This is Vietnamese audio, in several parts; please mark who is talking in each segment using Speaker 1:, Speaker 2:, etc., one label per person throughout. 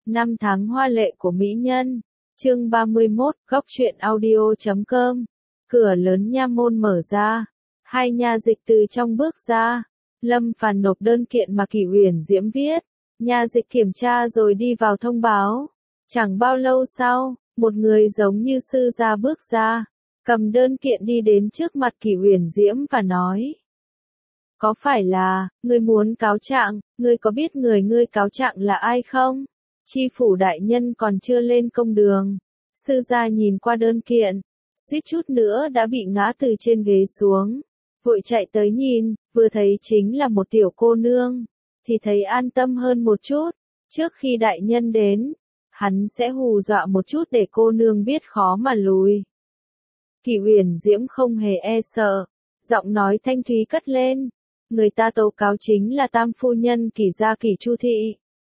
Speaker 1: Năm tháng hoa lệ của mỹ nhân. Chương 31, góc truyện audio.com. Cửa lớn nha môn mở ra, hai nha dịch từ trong bước ra. Lâm Phàn nộp đơn kiện mà Kỷ Uyển Diễm viết, nha dịch kiểm tra rồi đi vào thông báo. Chẳng bao lâu sau, một người giống như sư gia bước ra, cầm đơn kiện đi đến trước mặt Kỷ Uyển Diễm và nói: "Có phải là, ngươi muốn cáo trạng, ngươi có biết người ngươi cáo trạng là ai không? Chi phủ đại nhân còn chưa lên công đường." Sư gia nhìn qua đơn kiện, suýt chút nữa đã bị ngã từ trên ghế xuống, vội chạy tới nhìn, vừa thấy chính là một tiểu cô nương, thì thấy an tâm hơn một chút. Trước khi đại nhân đến, hắn sẽ hù dọa một chút để cô nương biết khó mà lùi. Kỷ Uyển Diễm không hề e sợ, giọng nói thanh thúy cất lên: "Người ta tố cáo chính là tam phu nhân Kỷ gia Kỷ Chu Thị."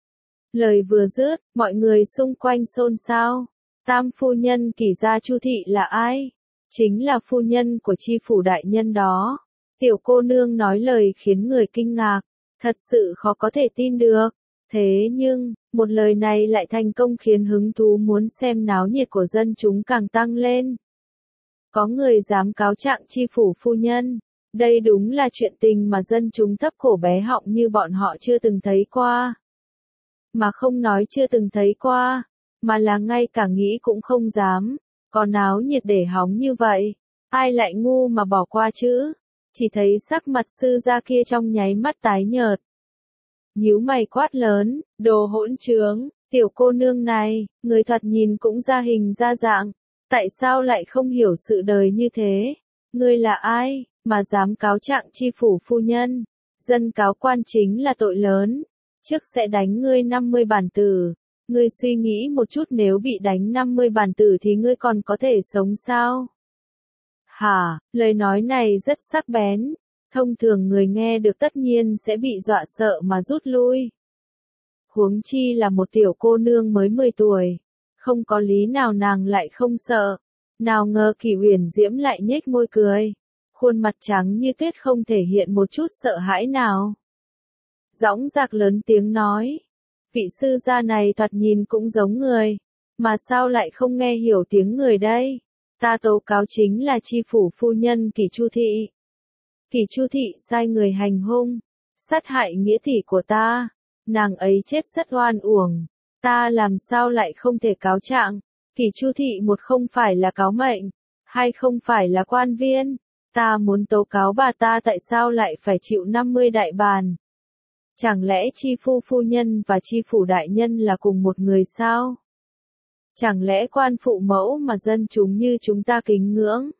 Speaker 1: Lời vừa dứt, mọi người xung quanh xôn xao. Tam phu nhân Kỷ gia Chu Thị là ai? Chính là phu nhân của chi phủ đại nhân đó. Tiểu cô nương nói lời khiến người kinh ngạc, thật sự khó có thể tin được. Thế nhưng, một lời này lại thành công khiến hứng thú muốn xem náo nhiệt của dân chúng càng tăng lên. Có người dám cáo trạng chi phủ phu nhân. Đây đúng là chuyện tình mà dân chúng thấp cổ bé họng như bọn họ chưa từng thấy qua. Mà không nói chưa từng thấy qua, mà là ngay cả nghĩ cũng không dám. Có náo nhiệt để hóng như vậy, ai lại ngu mà bỏ qua chứ? Chỉ thấy sắc mặt sư gia kia trong nháy mắt tái nhợt, nhíu mày quát lớn: "Đồ hỗn trướng, tiểu cô nương này, người thoạt nhìn cũng ra hình ra dạng, tại sao lại không hiểu sự đời như thế? Ngươi là ai, mà dám cáo trạng chi phủ phu nhân? Dân cáo quan chính là tội lớn, trước sẽ đánh ngươi 50 bản tử. Ngươi suy nghĩ một chút, nếu bị đánh 50 bản tử thì ngươi còn có thể sống sao?" Hả, lời nói này rất sắc bén. Thông thường người nghe được tất nhiên sẽ bị dọa sợ mà rút lui. Huống chi là một tiểu cô nương mới 10 tuổi. Không có lý nào nàng lại không sợ. Nào ngờ Kỷ Uyển Diễm lại nhếch môi cười. Khuôn mặt trắng như tuyết không thể hiện một chút sợ hãi nào. Dõng dạc lớn tiếng nói: "Vị sư gia này thoạt nhìn cũng giống người, mà sao lại không nghe hiểu tiếng người đây? Ta tố cáo chính là chi phủ phu nhân Kỷ Chu Thị. Kỷ Chu Thị sai người hành hung, sát hại nghĩa tỷ của ta. Nàng ấy chết rất oan uổng. Ta làm sao lại không thể cáo trạng? Kỷ Chu Thị một không phải là cáo mệnh, hai không phải là quan viên. Ta muốn tố cáo bà ta tại sao lại phải chịu 50 đại bàn? Chẳng lẽ chi phu nhân và chi phủ đại nhân là cùng một người sao? Chẳng lẽ quan phụ mẫu mà dân chúng như chúng ta kính ngưỡng,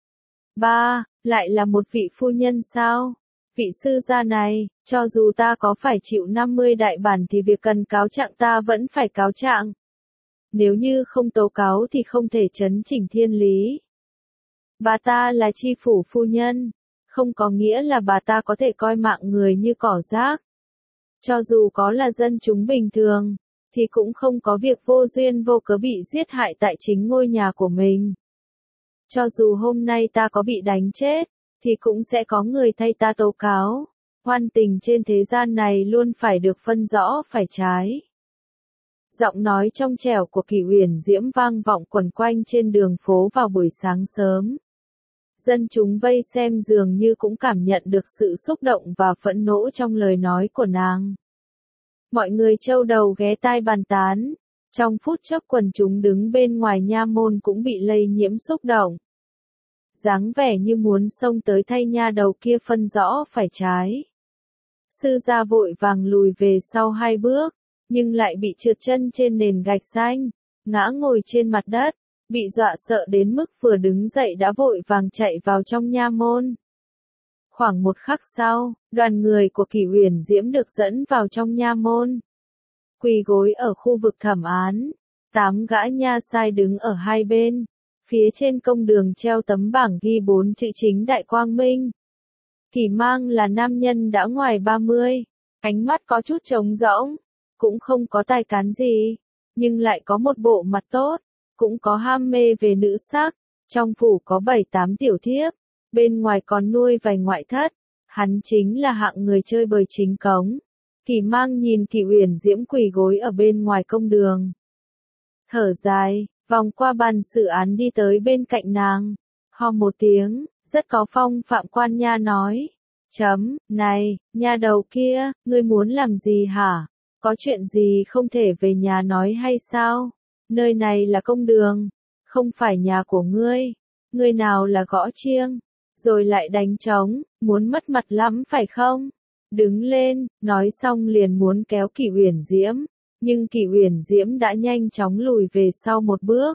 Speaker 1: lại là một vị phu nhân sao? Vị sư gia này, cho dù ta có phải chịu 50 đại bản thì việc cần cáo trạng ta vẫn phải cáo trạng. Nếu như không tố cáo thì không thể chấn chỉnh thiên lý. Bà ta là chi phủ phu nhân, không có nghĩa là bà ta có thể coi mạng người như cỏ rác. Cho dù có là dân chúng bình thường, thì cũng không có việc vô duyên vô cớ bị giết hại tại chính ngôi nhà của mình. Cho dù hôm nay ta có bị đánh chết, thì cũng sẽ có người thay ta tố cáo. Hoan tình trên thế gian này luôn phải được phân rõ phải trái." Giọng nói trong trẻo của Kỷ Uyển Diễm vang vọng quẩn quanh trên đường phố vào buổi sáng sớm. Dân chúng vây xem dường như cũng cảm nhận được sự xúc động và phẫn nộ trong lời nói của nàng. Mọi người châu đầu ghé tai bàn tán. Trong phút chốc quần chúng đứng bên ngoài nha môn cũng bị lây nhiễm xúc động. Dáng vẻ như muốn xông tới thay nha đầu kia phân rõ phải trái. Sư gia vội vàng lùi về sau 2 bước, nhưng lại bị trượt chân trên nền gạch xanh, ngã ngồi trên mặt đất, bị dọa sợ đến mức vừa đứng dậy đã vội vàng chạy vào trong nha môn. Khoảng một khắc sau, đoàn người của Kỷ Uyển Diễm được dẫn vào trong nha môn. Quỳ gối ở khu vực thẩm án, 8 gã nha sai đứng ở hai bên. Phía trên công đường treo tấm bảng ghi 4 chữ chính đại quang minh. Kỷ Mang là nam nhân đã ngoài 30, ánh mắt có chút trống rỗng, cũng không có tài cán gì, nhưng lại có một bộ mặt tốt, cũng có ham mê về nữ sắc. Trong phủ có 7-8 tiểu thiếp, bên ngoài còn nuôi vài ngoại thất. Hắn chính là hạng người chơi bời chính cống. Kỳ Mang nhìn Kỳ Uyển Diễm quỳ gối ở bên ngoài công đường. Thở dài, vòng qua bàn xử án đi tới bên cạnh nàng. Ho một tiếng, rất có phong phạm quan nha nói. Này, nha đầu kia, ngươi muốn làm gì hả? Có chuyện gì không thể về nhà nói hay sao? Nơi này là công đường, không phải nhà của ngươi. Ngươi nào là gõ chiêng, rồi lại đánh trống, muốn mất mặt lắm phải không? Đứng lên, nói xong liền muốn kéo Kỳ Uyển Diễm, nhưng Kỳ Uyển Diễm đã nhanh chóng lùi về sau một bước.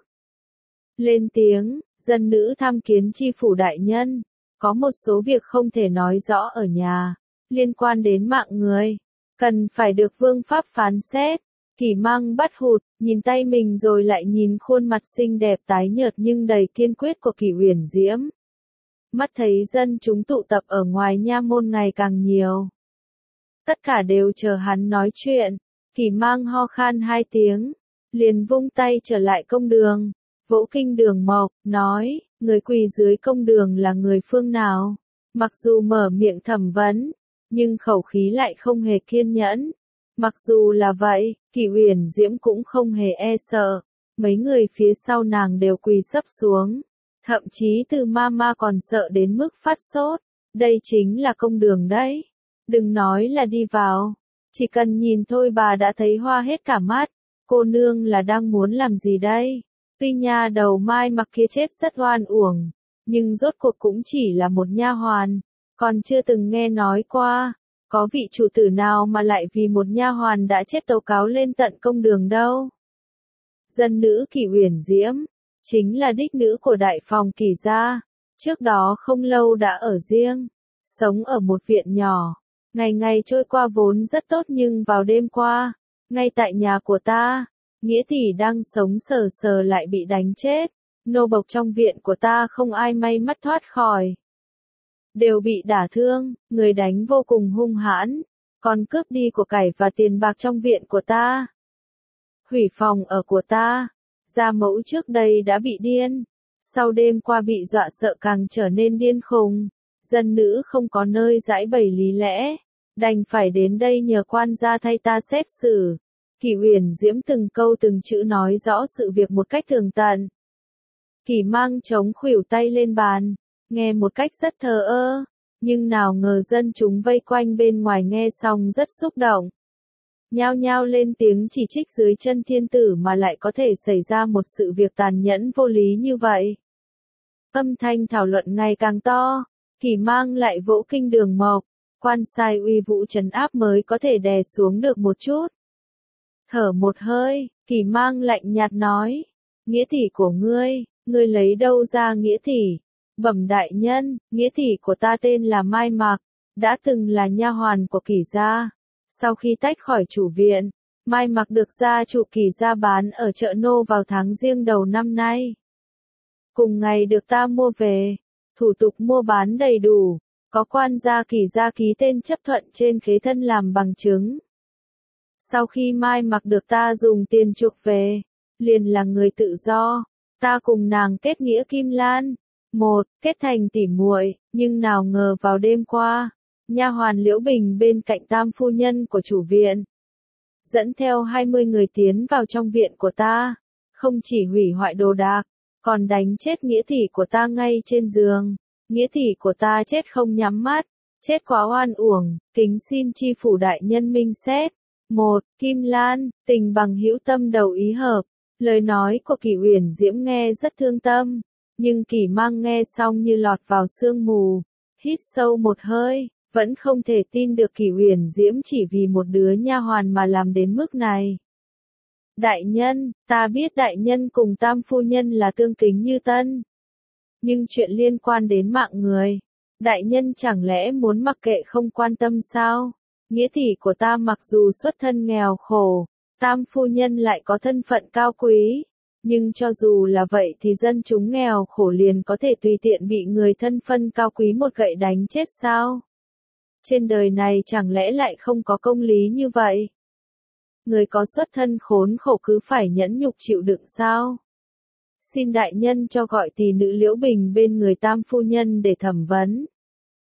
Speaker 1: Lên tiếng, dân nữ tham kiến chi phủ đại nhân, có một số việc không thể nói rõ ở nhà, liên quan đến mạng người, cần phải được vương pháp phán xét. Kỳ Mang bắt hụt, nhìn tay mình rồi lại nhìn khuôn mặt xinh đẹp tái nhợt nhưng đầy kiên quyết của Kỳ Uyển Diễm. Mắt thấy dân chúng tụ tập ở ngoài nha môn ngày càng nhiều. Tất cả đều chờ hắn nói chuyện. Kỳ Mang ho khan 2 tiếng, liền vung tay trở lại công đường, vỗ kinh đường mộc, nói, người quỳ dưới công đường là người phương nào? Mặc dù mở miệng thẩm vấn, nhưng khẩu khí lại không hề kiên nhẫn. Mặc dù là vậy, Kỳ Uyển Diễm cũng không hề e sợ. Mấy người phía sau nàng đều quỳ sấp xuống. Thậm chí từ mama còn sợ đến mức phát sốt. Đây chính là công đường đấy. Đừng nói là đi vào. Chỉ cần nhìn thôi bà đã thấy hoa hết cả mắt. Cô nương là đang muốn làm gì đây? Tuy nha đầu Mai Mặc kia chết rất oan uổng, nhưng rốt cuộc cũng chỉ là một nha hoàn. Còn chưa từng nghe nói qua, có vị chủ tử nào mà lại vì một nha hoàn đã chết tố cáo lên tận công đường đâu. Dân nữ Kỳ Uyển Diễm, chính là đích nữ của đại phòng Kỳ gia, trước đó không lâu đã ở riêng, sống ở một viện nhỏ. Ngày ngày trôi qua vốn rất tốt nhưng vào đêm qua, ngay tại nhà của ta, Nghĩa tỷ đang sống sờ sờ lại bị đánh chết. Nô bộc trong viện của ta không ai may mắn thoát khỏi. Đều bị đả thương, người đánh vô cùng hung hãn, còn cướp đi của cải và tiền bạc trong viện của ta. Hủy phòng ở của ta, gia mẫu trước đây đã bị điên, sau đêm qua bị dọa sợ càng trở nên điên khùng. Dân nữ không có nơi giải bày lý lẽ, đành phải đến đây nhờ quan gia thay ta xét xử. Kỳ Uyển Diễm từng câu từng chữ nói rõ sự việc một cách tường tận. Kỳ Mang chống khuỷu tay lên bàn, nghe một cách rất thờ ơ, nhưng nào ngờ dân chúng vây quanh bên ngoài nghe xong rất xúc động. Nhao nhao lên tiếng chỉ trích dưới chân thiên tử mà lại có thể xảy ra một sự việc tàn nhẫn vô lý như vậy. Âm thanh thảo luận ngày càng to, Kỳ Mang lại vỗ kinh đường mộc, quan sai uy vũ trấn áp mới có thể đè xuống được một chút. Thở một hơi, Kỳ Mang lạnh nhạt nói, nghĩa tỷ của ngươi lấy đâu ra nghĩa tỷ? Bẩm đại nhân, nghĩa tỷ của ta tên là Mai Mặc, đã từng là nha hoàn của Kỳ gia. Sau khi tách khỏi chủ viện, Mai Mặc được gia chủ Kỳ gia bán ở chợ nô vào tháng Giêng đầu năm nay. Cùng ngày được ta mua về, thủ tục mua bán đầy đủ, có quan gia Kỳ gia ký tên chấp thuận trên khế thân làm bằng chứng. Sau khi Mai Mặc được ta dùng tiền chuộc về, liền là người tự do, ta cùng nàng kết nghĩa kim lan, kết thành tỉ muội, nhưng nào ngờ vào đêm qua, nha hoàn Liễu Bình bên cạnh tam phu nhân của chủ viện, dẫn theo 20 người tiến vào trong viện của ta, không chỉ hủy hoại đồ đạc, còn đánh chết nghĩa tỷ của ta ngay trên giường. Nghĩa tỷ của ta chết không nhắm mắt, chết quá oan uổng, kính xin chi phủ đại nhân minh xét. Kim Lan, tình bằng hữu tâm đầu ý hợp. Lời nói của Kỳ Uyển Diễm nghe rất thương tâm, nhưng Kỳ Mang nghe xong như lọt vào sương mù, hít sâu một hơi, vẫn không thể tin được Kỳ Uyển Diễm chỉ vì một đứa nha hoàn mà làm đến mức này. Đại nhân, ta biết đại nhân cùng tam phu nhân là tương kính như tân, nhưng chuyện liên quan đến mạng người, đại nhân chẳng lẽ muốn mặc kệ không quan tâm sao? Nghĩa tỷ của ta mặc dù xuất thân nghèo khổ, tam phu nhân lại có thân phận cao quý, nhưng cho dù là vậy thì dân chúng nghèo khổ liền có thể tùy tiện bị người thân phân cao quý một gậy đánh chết sao? Trên đời này chẳng lẽ lại không có công lý như vậy? Người có xuất thân khốn khổ cứ phải nhẫn nhục chịu đựng sao? Xin đại nhân cho gọi tỷ nữ Liễu Bình bên người tam phu nhân để thẩm vấn.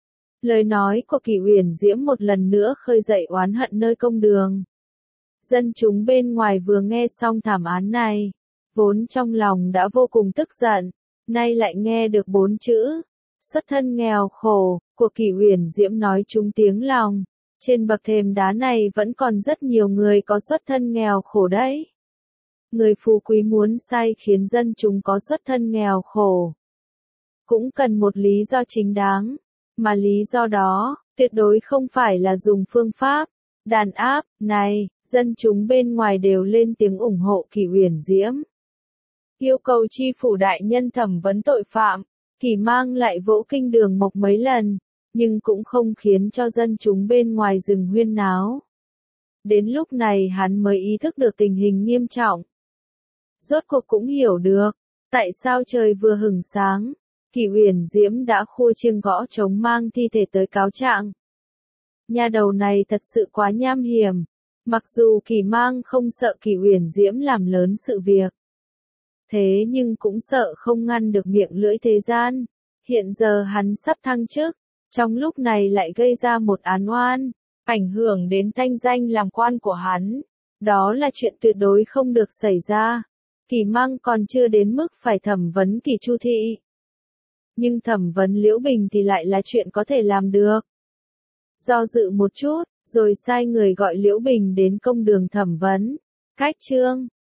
Speaker 1: Lời nói của Kỷ Uyển Diễm một lần nữa khơi dậy oán hận nơi công đường. Dân chúng bên ngoài vừa nghe xong thảm án này, vốn trong lòng đã vô cùng tức giận, nay lại nghe được 4 chữ, xuất thân nghèo khổ, của Kỷ Uyển Diễm nói trúng tiếng lòng. Trên bậc thềm đá này vẫn còn rất nhiều người có xuất thân nghèo khổ đấy. Người phú quý muốn sai khiến dân chúng có xuất thân nghèo khổ, cũng cần một lý do chính đáng, mà lý do đó, tuyệt đối không phải là dùng phương pháp đàn áp. Này, dân chúng bên ngoài đều lên tiếng ủng hộ Kỷ Uyển Diễm, yêu cầu tri phủ đại nhân thẩm vấn tội phạm. Kỷ Mang lại vỗ kinh đường mộc mấy lần, nhưng cũng không khiến cho dân chúng bên ngoài dừng huyên náo. Đến lúc này hắn mới ý thức được tình hình nghiêm trọng. Rốt cuộc cũng hiểu được, tại sao trời vừa hửng sáng, Kỷ Uyển Diễm đã khua chiêng gõ trống mang thi thể tới cáo trạng. Nhà đầu này thật sự quá nham hiểm, mặc dù Kỷ Mang không sợ Kỷ Uyển Diễm làm lớn sự việc, thế nhưng cũng sợ không ngăn được miệng lưỡi thế gian. Hiện giờ hắn sắp thăng chức, trong lúc này lại gây ra một án oan, ảnh hưởng đến thanh danh làm quan của hắn. Đó là chuyện tuyệt đối không được xảy ra. Kỷ Mang còn chưa đến mức phải thẩm vấn Kỷ Chu Thị, nhưng thẩm vấn Liễu Bình thì lại là chuyện có thể làm được. Do dự một chút, rồi sai người gọi Liễu Bình đến công đường thẩm vấn. Cách chương